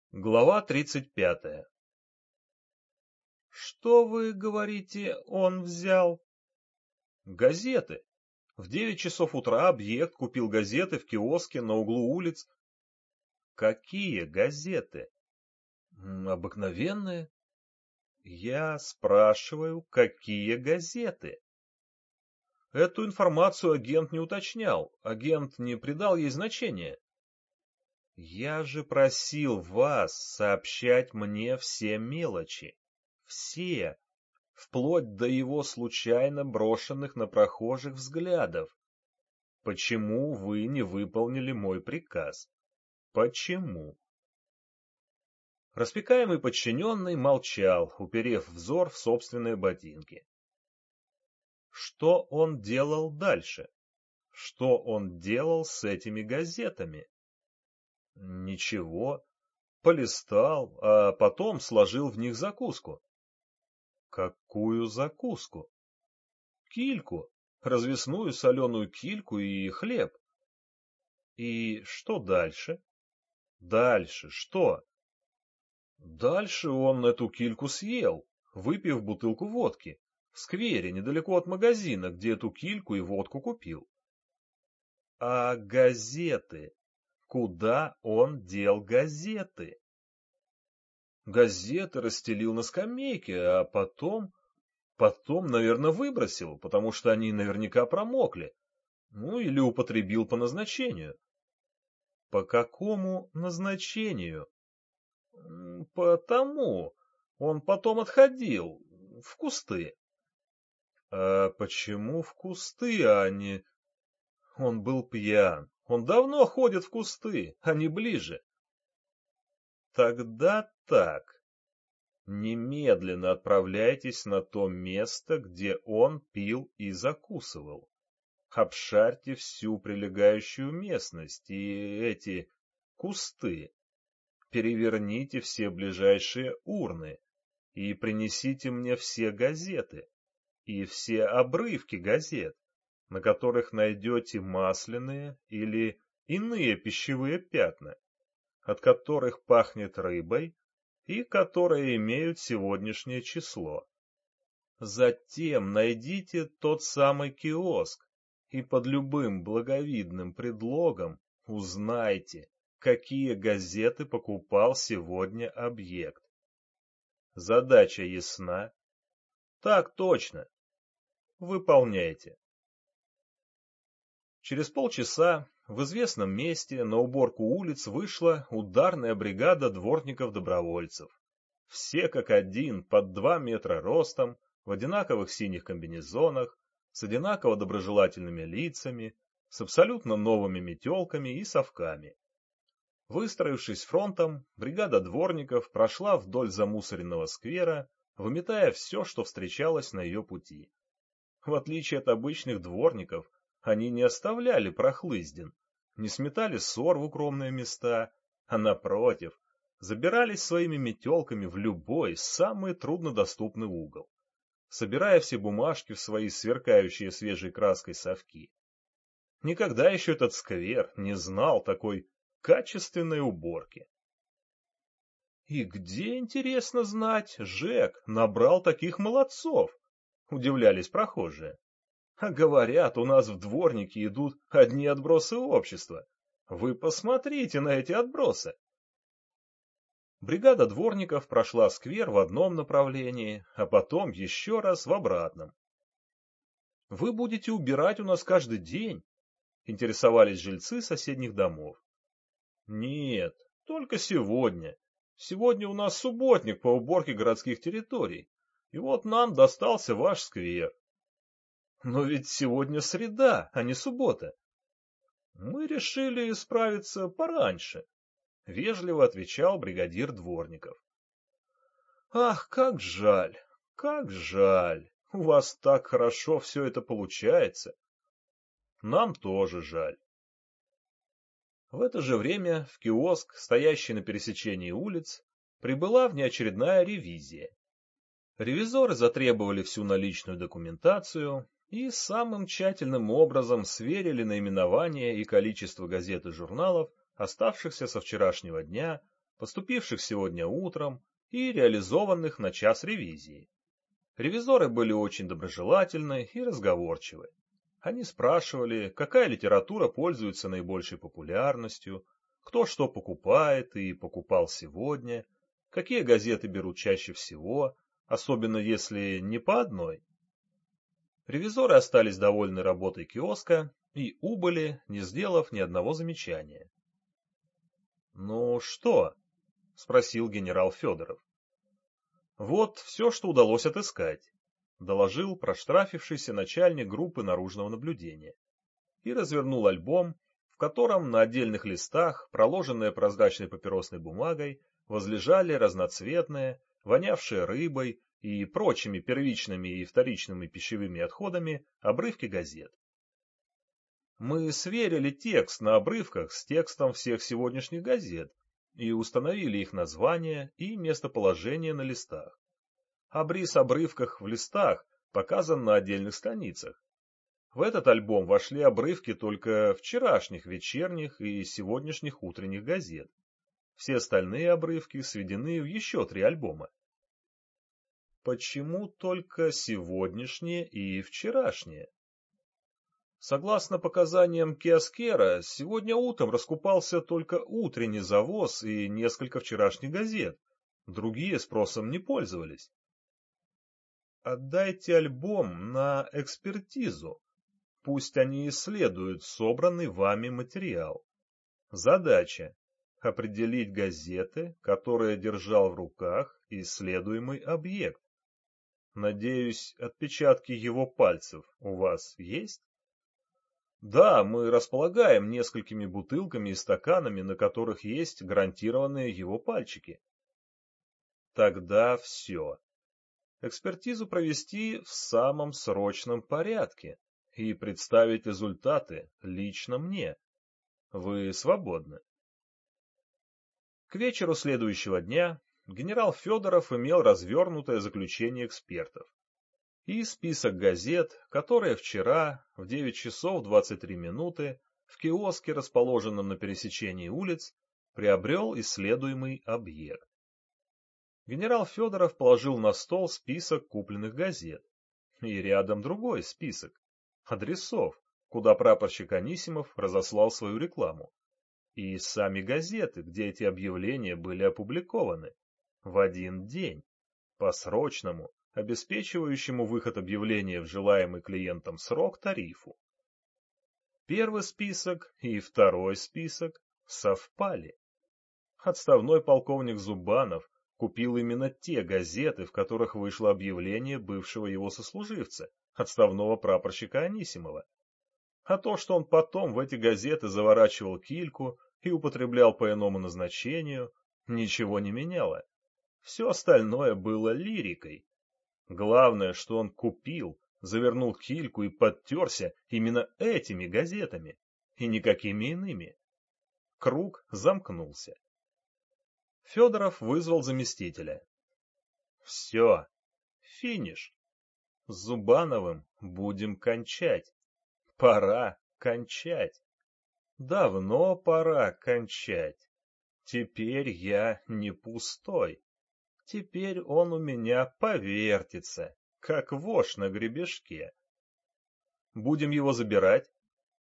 Глава 35. Что вы говорите, он взял? Газеты. В 9 часов утра объект купил газеты в киоске на углу улиц. Какие газеты? Обыкновенные. Я спрашиваю, какие газеты? Эту информацию агент не уточнял, агент не придал ей значения. Я же просил вас сообщать мне все мелочи. Все, вплоть до его случайно брошенных на прохожих взглядов. Почему вы не выполнили мой приказ? Почему? Распекаемый подчиненный молчал, уперев взор в собственные ботинки. Что он делал дальше? Что он делал с этими газетами? Ничего. Полистал, а потом сложил в них закуску. Какую закуску? Кильку, развесную соленую кильку и хлеб. И что дальше? Дальше что? Дальше он эту кильку съел, выпив бутылку водки, в сквере, недалеко от магазина, где эту кильку и водку купил. А газеты? Куда он дел газеты? Газеты расстелил на скамейке, а потом, наверное, выбросил, потому что они наверняка промокли. Ну, или употребил по назначению. По какому назначению? Потому. Он потом отходил. В кусты. А почему в кусты, а не... Он был пьян. Он давно ходит в кусты, а не ближе. Тогда так. Немедленно отправляйтесь на то место, где он пил и закусывал. Обшарьте всю прилегающую местность и эти кусты. Переверните все ближайшие урны и принесите мне все газеты и все обрывки газет, на которых найдете масляные или иные пищевые пятна, от которых пахнет рыбой и которые имеют сегодняшнее число. Затем найдите тот самый киоск и под любым благовидным предлогом узнайте, какие газеты покупал сегодня объект. Задача ясна? Так точно. Выполняйте. Через полчаса в известном месте на уборку улиц вышла ударная бригада дворников-добровольцев. Все как один, под 2 метра ростом, в одинаковых синих комбинезонах, с одинаково доброжелательными лицами, с абсолютно новыми метелками и совками. Выстроившись фронтом, бригада дворников прошла вдоль замусоренного сквера, выметая все, что встречалось на ее пути. В отличие от обычных дворников, они не оставляли прохлыздин, не сметали ссор в укромные места, а напротив, забирались своими метелками в любой, самый труднодоступный угол, собирая все бумажки в свои сверкающие свежей краской совки. Никогда еще этот сквер не знал такой качественной уборки. И где, интересно знать, Жек набрал таких молодцов? Удивлялись прохожие. А говорят, у нас в дворнике идут одни отбросы общества. Вы посмотрите на эти отбросы. Бригада дворников прошла сквер в одном направлении, а потом еще раз в обратном. — Вы будете убирать у нас каждый день? — интересовались жильцы соседних домов. — Нет, только сегодня. Сегодня у нас субботник по уборке городских территорий, и вот нам достался ваш сквер. Но ведь сегодня среда, а не суббота. Мы решили справиться пораньше, — вежливо отвечал бригадир дворников. Ах, как жаль, как жаль. У вас так хорошо все это получается. Нам тоже жаль. В это же время в киоск, стоящий на пересечении улиц, прибыла внеочередная ревизия. Ревизоры затребовали всю наличную документацию и самым тщательным образом сверили наименование и количество газет и журналов, оставшихся со вчерашнего дня, поступивших сегодня утром и реализованных на час ревизии. Ревизоры были очень доброжелательны и разговорчивы. Они спрашивали, какая литература пользуется наибольшей популярностью, кто что покупает и покупал сегодня, какие газеты берут чаще всего, особенно если не по одной. Ревизоры остались довольны работой киоска и убыли, не сделав ни одного замечания. «Ну что?» — спросил генерал Федоров. «Вот все, что удалось отыскать», — доложил проштрафившийся начальник группы наружного наблюдения и развернул альбом, в котором на отдельных листах, проложенные прозрачной папиросной бумагой, возлежали разноцветные, вонявшие рыбой и прочими первичными и вторичными пищевыми отходами обрывки газет. Мы сверили текст на обрывках с текстом всех сегодняшних газет и установили их название и местоположение на листах. Обрис обрывках в листах показан на отдельных страницах. В этот альбом вошли обрывки только вчерашних вечерних и сегодняшних утренних газет. Все остальные обрывки сведены в еще 3 альбома. Почему только сегодняшние и вчерашние? Согласно показаниям киоскера, сегодня утром раскупался только утренний завоз и несколько вчерашних газет. Другие спросом не пользовались. Отдайте альбом на экспертизу. Пусть они исследуют собранный вами материал. Задача — определить газеты, которые держал в руках исследуемый объект. Надеюсь, отпечатки его пальцев у вас есть? Да, мы располагаем несколькими бутылками и стаканами, на которых есть гарантированные его пальчики. Тогда все. Экспертизу провести в самом срочном порядке и представить результаты лично мне. Вы свободны. К вечеру следующего дня генерал Федоров имел развернутое заключение экспертов и список газет, которые вчера в 9 часов 23 минуты в киоске, расположенном на пересечении улиц, приобрел исследуемый объект. Генерал Федоров положил на стол список купленных газет и рядом другой список адресов, куда прапорщик Анисимов разослал свою рекламу, и сами газеты, где эти объявления были опубликованы, в один день, по срочному, обеспечивающему выход объявления в желаемый клиентам срок тарифу. Первый список и второй список совпали. Отставной полковник Зубанов купил именно те газеты, в которых вышло объявление бывшего его сослуживца, отставного прапорщика Анисимова. А то, что он потом в эти газеты заворачивал кильку и употреблял по иному назначению, ничего не меняло. Все остальное было лирикой. Главное, что он купил, завернул кильку и подтерся именно этими газетами, и никакими иными. Круг замкнулся. Федоров вызвал заместителя. Все, финиш. С Зубановым будем кончать. Пора кончать. Давно пора кончать. Теперь я не пустой. Теперь он у меня повертится, как вошь на гребешке. Будем его забирать?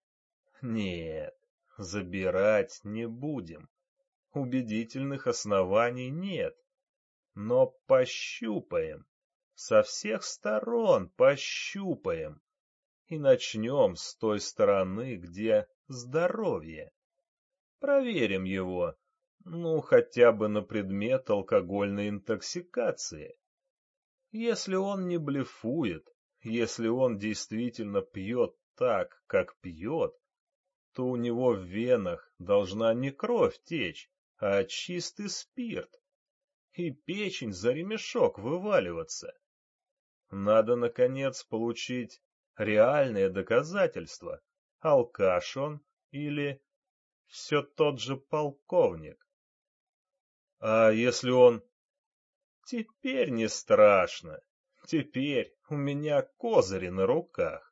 Нет, забирать не будем. Убедительных оснований нет. Но пощупаем. Со всех сторон пощупаем. И начнем с той стороны, где здоровье. Проверим его, ну, хотя бы на предмет алкогольной интоксикации. Если он не блефует, если он действительно пьет так, как пьет, то у него в венах должна не кровь течь, а чистый спирт, и печень за ремешок вываливаться. Надо, наконец, получить реальные доказательства, алкаш он или все тот же полковник. А если он... Теперь не страшно, теперь у меня козыри на руках.